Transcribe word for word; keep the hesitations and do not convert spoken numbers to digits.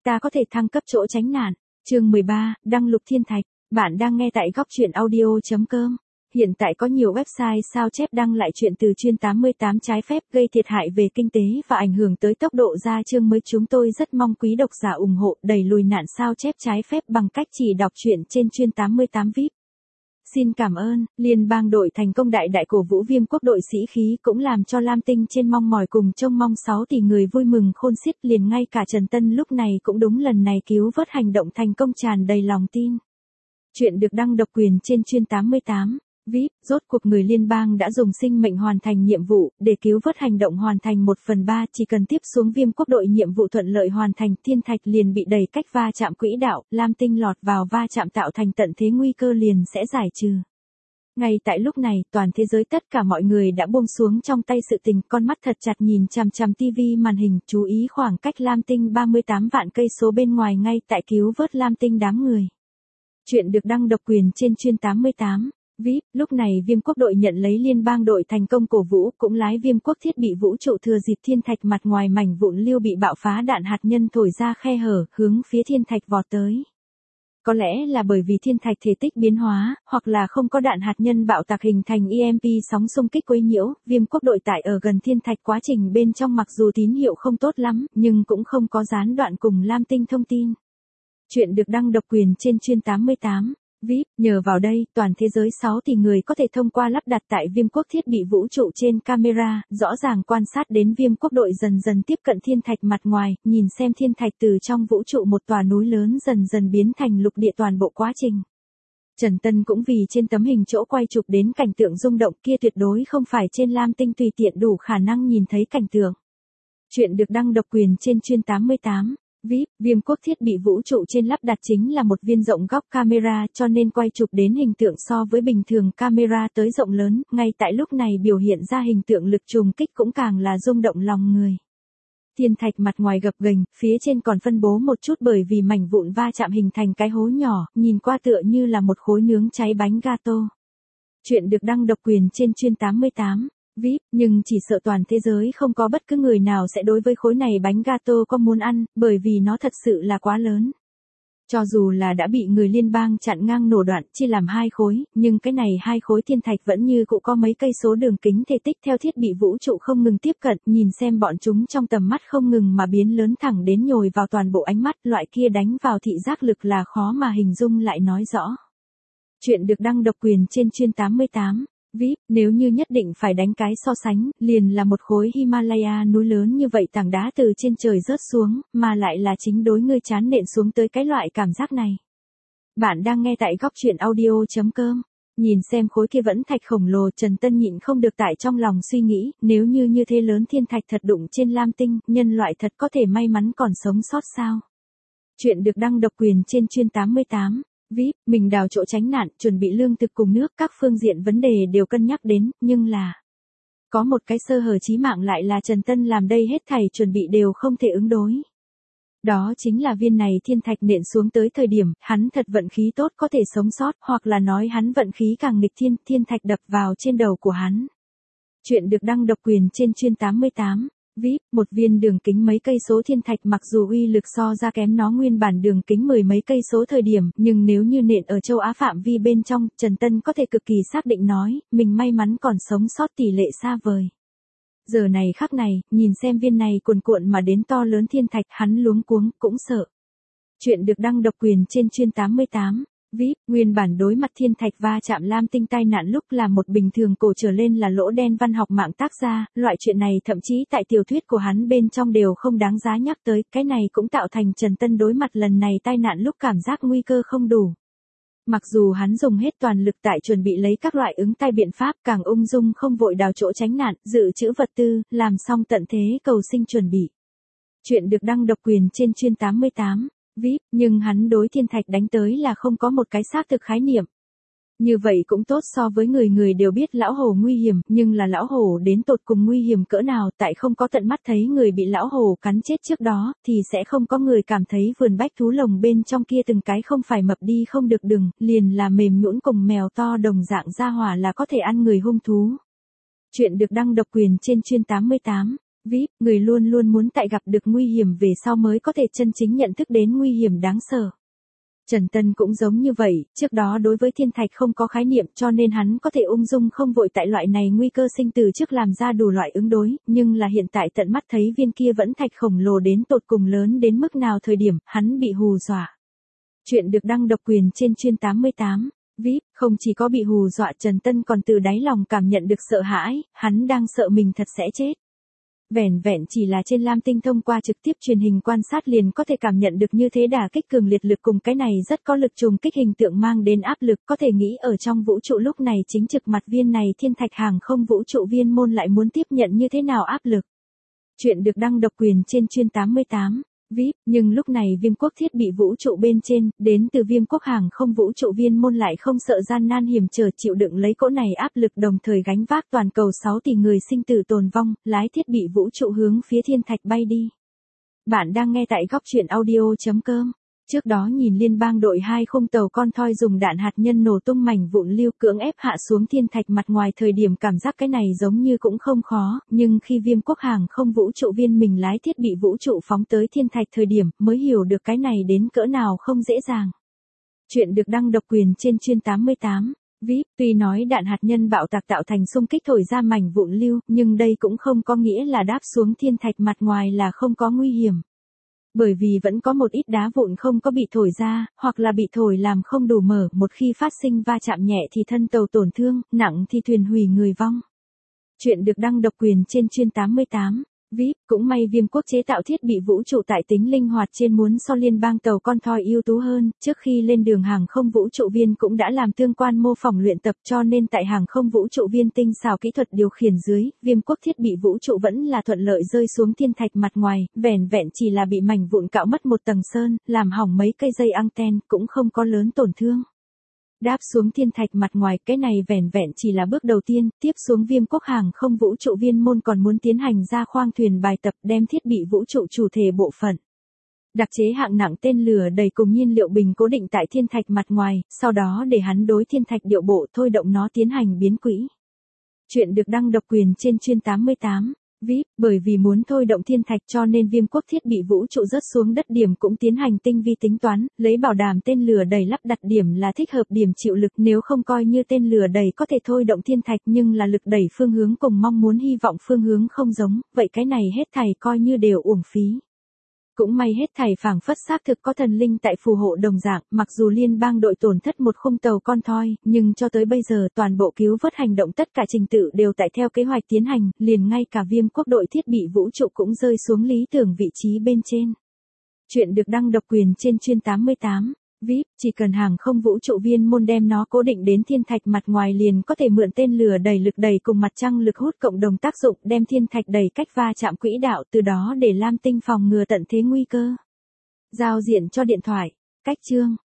ta có thể thăng cấp chỗ tránh nạn. Chương mười ba, đăng lục thiên thạch. Bạn đang nghe tại góc truyện audio chấm com. Hiện tại có nhiều website sao chép đăng lại truyện từ chuyên tám mươi tám trái phép gây thiệt hại về kinh tế và ảnh hưởng tới tốc độ ra chương mới. Chúng tôi rất mong quý độc giả ủng hộ đẩy lùi nạn sao chép trái phép bằng cách chỉ đọc truyện trên chuyên tám mươi tám vi ai pi. Xin cảm ơn. Liên bang đội thành công đại đại cổ vũ Viêm quốc đội sĩ khí cũng làm cho Lam Tinh trên mong mỏi cùng trông mong sáu tỷ người vui mừng khôn xiết. Liền ngay cả Trần Tân lúc này cũng đúng lần này cứu vớt hành động thành công tràn đầy lòng tin. Chuyện được đăng độc quyền trên chuyên tám mươi tám vi ai pi. Rốt cuộc người liên bang đã dùng sinh mệnh hoàn thành nhiệm vụ để cứu vớt hành động hoàn thành một phần ba. Chỉ cần tiếp xuống Viêm quốc đội nhiệm vụ thuận lợi hoàn thành, thiên thạch liền bị đẩy cách va chạm quỹ đạo, Lam Tinh lọt vào va chạm tạo thành tận thế, nguy cơ liền sẽ giải trừ. Ngay tại lúc này, toàn thế giới tất cả mọi người đã buông xuống trong tay sự tình, con mắt thật chặt nhìn chằm chằm tivi màn hình, chú ý khoảng cách Lam Tinh ba mươi tám vạn cây số bên ngoài ngay tại cứu vớt Lam Tinh đám người. Chuyện được đăng độc quyền trên chuyên tám mươi tám vi ai pi. Lúc này Viêm quốc đội nhận lấy liên bang đội thành công cổ vũ, cũng lái Viêm quốc thiết bị vũ trụ thừa dịp thiên thạch mặt ngoài mảnh vụn lưu bị bạo phá đạn hạt nhân thổi ra khe hở, hướng phía thiên thạch vọt tới. Có lẽ là bởi vì thiên thạch thể tích biến hóa, hoặc là không có đạn hạt nhân bạo tạc hình thành e em pê sóng xung kích quấy nhiễu, Viêm quốc đội tại ở gần thiên thạch quá trình bên trong mặc dù tín hiệu không tốt lắm, nhưng cũng không có gián đoạn cùng Lam Tinh thông tin. Chuyện được đăng độc quyền trên chuyên tám mươi tám vi ai pi. Nhờ vào đây, toàn thế giới sáu tỷ người có thể thông qua lắp đặt tại Viêm quốc thiết bị vũ trụ trên camera, rõ ràng quan sát đến Viêm quốc đội dần dần tiếp cận thiên thạch mặt ngoài, nhìn xem thiên thạch từ trong vũ trụ một tòa núi lớn dần dần biến thành lục địa toàn bộ quá trình. Trần Tân cũng vì trên tấm hình chỗ quay chụp đến cảnh tượng rung động kia tuyệt đối không phải trên Lam Tinh tùy tiện đủ khả năng nhìn thấy cảnh tượng. Chuyện được đăng độc quyền trên chuyên tám mươi tám vi ai pi. Viêm quốc thiết bị vũ trụ trên lắp đặt chính là một viên rộng góc camera, cho nên quay chụp đến hình tượng so với bình thường camera tới rộng lớn, ngay tại lúc này biểu hiện ra hình tượng lực trùng kích cũng càng là rung động lòng người. Thiên thạch mặt ngoài gập ghềnh, phía trên còn phân bố một chút bởi vì mảnh vụn va chạm hình thành cái hố nhỏ, nhìn qua tựa như là một khối nướng cháy bánh gato. Chuyện được đăng độc quyền trên chuyên tám mươi tám vi ai pi, nhưng chỉ sợ toàn thế giới không có bất cứ người nào sẽ đối với khối này bánh gato có muốn ăn, bởi vì nó thật sự là quá lớn. Cho dù là đã bị người liên bang chặn ngang nổ đoạn chia làm hai khối, nhưng cái này hai khối thiên thạch vẫn như cũ có mấy cây số đường kính thể tích theo thiết bị vũ trụ không ngừng tiếp cận, nhìn xem bọn chúng trong tầm mắt không ngừng mà biến lớn thẳng đến nhồi vào toàn bộ ánh mắt, loại kia đánh vào thị giác lực là khó mà hình dung lại nói rõ. Chuyện được đăng độc quyền trên chuyên tám mươi tám vi ai pi. Nếu như nhất định phải đánh cái so sánh, liền là một khối Himalaya núi lớn như vậy tảng đá từ trên trời rớt xuống, mà lại là chính đối ngươi chán nện xuống tới cái loại cảm giác này. Bạn đang nghe tại góc truyện audio chấm com. Nhìn xem khối kia vẫn thạch khổng lồ, Trần Tân nhịn không được tại trong lòng suy nghĩ, nếu như như thế lớn thiên thạch thật đụng trên Lam Tinh, nhân loại thật có thể may mắn còn sống sót sao? Chuyện được đăng độc quyền trên chuyên tám mươi tám vi ai pi. Mình đào chỗ tránh nạn, chuẩn bị lương thực cùng nước, các phương diện vấn đề đều cân nhắc đến, nhưng là có một cái sơ hở chí mạng lại là Trần Tân làm đây hết thảy chuẩn bị đều không thể ứng đối. Đó chính là viên này thiên thạch nện xuống tới thời điểm, hắn thật vận khí tốt có thể sống sót, hoặc là nói hắn vận khí càng nghịch thiên, thiên thạch đập vào trên đầu của hắn. Chuyện được đăng độc quyền trên chuyên tám mươi tám vi ai pi. Một viên đường kính mấy cây số thiên thạch mặc dù uy lực so ra kém nó nguyên bản đường kính mười mấy cây số thời điểm, nhưng nếu như nện ở châu Á phạm vi bên trong, Trần Tân có thể cực kỳ xác định nói, mình may mắn còn sống sót tỷ lệ xa vời. Giờ này khắc này, nhìn xem viên này cuồn cuộn mà đến to lớn thiên thạch, hắn luống cuống, cũng sợ. Chuyện được đăng độc quyền trên chuyên tám mươi tám vi ai pi. Nguyên bản đối mặt thiên thạch va chạm Lam Tinh tai nạn lúc là một bình thường cổ trở lên là lỗ đen văn học mạng tác ra, loại chuyện này thậm chí tại tiểu thuyết của hắn bên trong đều không đáng giá nhắc tới, cái này cũng tạo thành Trần Tân đối mặt lần này tai nạn lúc cảm giác nguy cơ không đủ. Mặc dù hắn dùng hết toàn lực tại chuẩn bị lấy các loại ứng tai biện pháp, càng ung dung không vội đào chỗ tránh nạn, dự trữ vật tư, làm xong tận thế cầu sinh chuẩn bị. Chuyện được đăng độc quyền trên chuyên tám mươi tám vi ai pi, nhưng hắn đối thiên thạch đánh tới là không có một cái xác thực khái niệm. Như vậy cũng tốt, so với người người đều biết lão hổ nguy hiểm, nhưng là lão hổ đến tột cùng nguy hiểm cỡ nào, tại không có tận mắt thấy người bị lão hổ cắn chết trước đó, thì sẽ không có người cảm thấy vườn bách thú lồng bên trong kia từng cái không phải mập đi không được đừng, liền là mềm nhũn cùng mèo to đồng dạng gia hỏa là có thể ăn người hung thú. Chuyện được đăng độc quyền trên chuyên tám mươi tám vê i pê, người luôn luôn muốn tại gặp được nguy hiểm về sau mới có thể chân chính nhận thức đến nguy hiểm đáng sợ. Trần Tân cũng giống như vậy, trước đó đối với thiên thạch không có khái niệm cho nên hắn có thể ung dung không vội tại loại này nguy cơ sinh tử trước làm ra đủ loại ứng đối, nhưng là hiện tại tận mắt thấy viên kia vẫn thạch khổng lồ đến tột cùng lớn đến mức nào thời điểm, hắn bị hù dọa. Chuyện được đăng độc quyền trên chuyên tám mươi tám. vê i pê, không chỉ có bị hù dọa Trần Tân còn từ đáy lòng cảm nhận được sợ hãi, hắn đang sợ mình thật sẽ chết. Vẻn vẹn chỉ là trên Lam Tinh thông qua trực tiếp truyền hình quan sát liền có thể cảm nhận được như thế đả kích cường liệt lực cùng cái này rất có lực trùng kích hình tượng mang đến áp lực, có thể nghĩ ở trong vũ trụ lúc này chính trực mặt viên này thiên thạch hàng không vũ trụ viên môn lại muốn tiếp nhận như thế nào áp lực. Chuyện được đăng độc quyền trên chuyên tám mươi tám. vê i pê, nhưng lúc này Viêm Quốc thiết bị vũ trụ bên trên, đến từ Viêm Quốc hàng không vũ trụ viên môn lại không sợ gian nan hiểm trở chịu đựng lấy cỗ này áp lực đồng thời gánh vác toàn cầu sáu tỷ người sinh tử tồn vong, lái thiết bị vũ trụ hướng phía thiên thạch bay đi. Bạn đang nghe tại góc truyện audio chấm com. Trước đó nhìn liên bang đội hai khung tàu con thoi dùng đạn hạt nhân nổ tung mảnh vụn lưu cưỡng ép hạ xuống thiên thạch mặt ngoài thời điểm cảm giác cái này giống như cũng không khó, nhưng khi Viêm Quốc hàng không vũ trụ viên mình lái thiết bị vũ trụ phóng tới thiên thạch thời điểm mới hiểu được cái này đến cỡ nào không dễ dàng. Chuyện được đăng độc quyền trên chuyên tám mươi tám. vê i pê, tuy nói đạn hạt nhân bạo tạc tạo thành xung kích thổi ra mảnh vụn lưu, nhưng đây cũng không có nghĩa là đáp xuống thiên thạch mặt ngoài là không có nguy hiểm. Bởi vì vẫn có một ít đá vụn không có bị thổi ra, hoặc là bị thổi làm không đủ mở, một khi phát sinh va chạm nhẹ thì thân tàu tổn thương, nặng thì thuyền hủy người vong. Chuyện được đăng độc quyền trên chuyên tám mươi tám. vê i pê, cũng may Viêm Quốc chế tạo thiết bị vũ trụ tại tính linh hoạt trên muốn so liên bang tàu con thoi ưu tú hơn, trước khi lên đường hàng không vũ trụ viên cũng đã làm tương quan mô phỏng luyện tập cho nên tại hàng không vũ trụ viên tinh xảo kỹ thuật điều khiển dưới, Viêm Quốc thiết bị vũ trụ vẫn là thuận lợi rơi xuống thiên thạch mặt ngoài, vẻn vẹn chỉ là bị mảnh vụn cạo mất một tầng sơn, làm hỏng mấy cây dây anten, cũng không có lớn tổn thương. Đáp xuống thiên thạch mặt ngoài, cái này vẻn vẹn chỉ là bước đầu tiên, tiếp xuống Viêm Quốc hàng không vũ trụ viên môn còn muốn tiến hành ra khoang thuyền bài tập đem thiết bị vũ trụ chủ thể bộ phận. Đặc chế hạng nặng tên lửa đầy cùng nhiên liệu bình cố định tại thiên thạch mặt ngoài, sau đó để hắn đối thiên thạch điệu bộ thôi động nó tiến hành biến quỹ. Chuyện được đăng độc quyền trên chuyên tám mươi tám. vê i pê, bởi vì muốn thôi động thiên thạch cho nên Viêm Quốc thiết bị vũ trụ rớt xuống đất điểm cũng tiến hành tinh vi tính toán, lấy bảo đảm tên lửa đẩy lắp đặt điểm là thích hợp điểm chịu lực, nếu không coi như tên lửa đẩy có thể thôi động thiên thạch nhưng là lực đẩy phương hướng cùng mong muốn hy vọng phương hướng không giống, vậy cái này hết thảy coi như đều uổng phí. Cũng may hết thảy phảng phất xác thực có thần linh tại phù hộ đồng dạng, mặc dù liên bang đội tổn thất một khung tàu con thoi, nhưng cho tới bây giờ toàn bộ cứu vớt hành động tất cả trình tự đều tại theo kế hoạch tiến hành, liền ngay cả Viêm Quốc đội thiết bị vũ trụ cũng rơi xuống lý tưởng vị trí bên trên. Chuyện được đăng độc quyền trên chuyên tám mươi tám. vê i pê, chỉ cần hàng không vũ trụ viên môn đem nó cố định đến thiên thạch mặt ngoài liền có thể mượn tên lửa đẩy lực đẩy cùng mặt trăng lực hút cộng đồng tác dụng đem thiên thạch đẩy cách va chạm quỹ đạo, từ đó để Lam Tinh phòng ngừa tận thế nguy cơ. Giao diện cho điện thoại. Cách chương.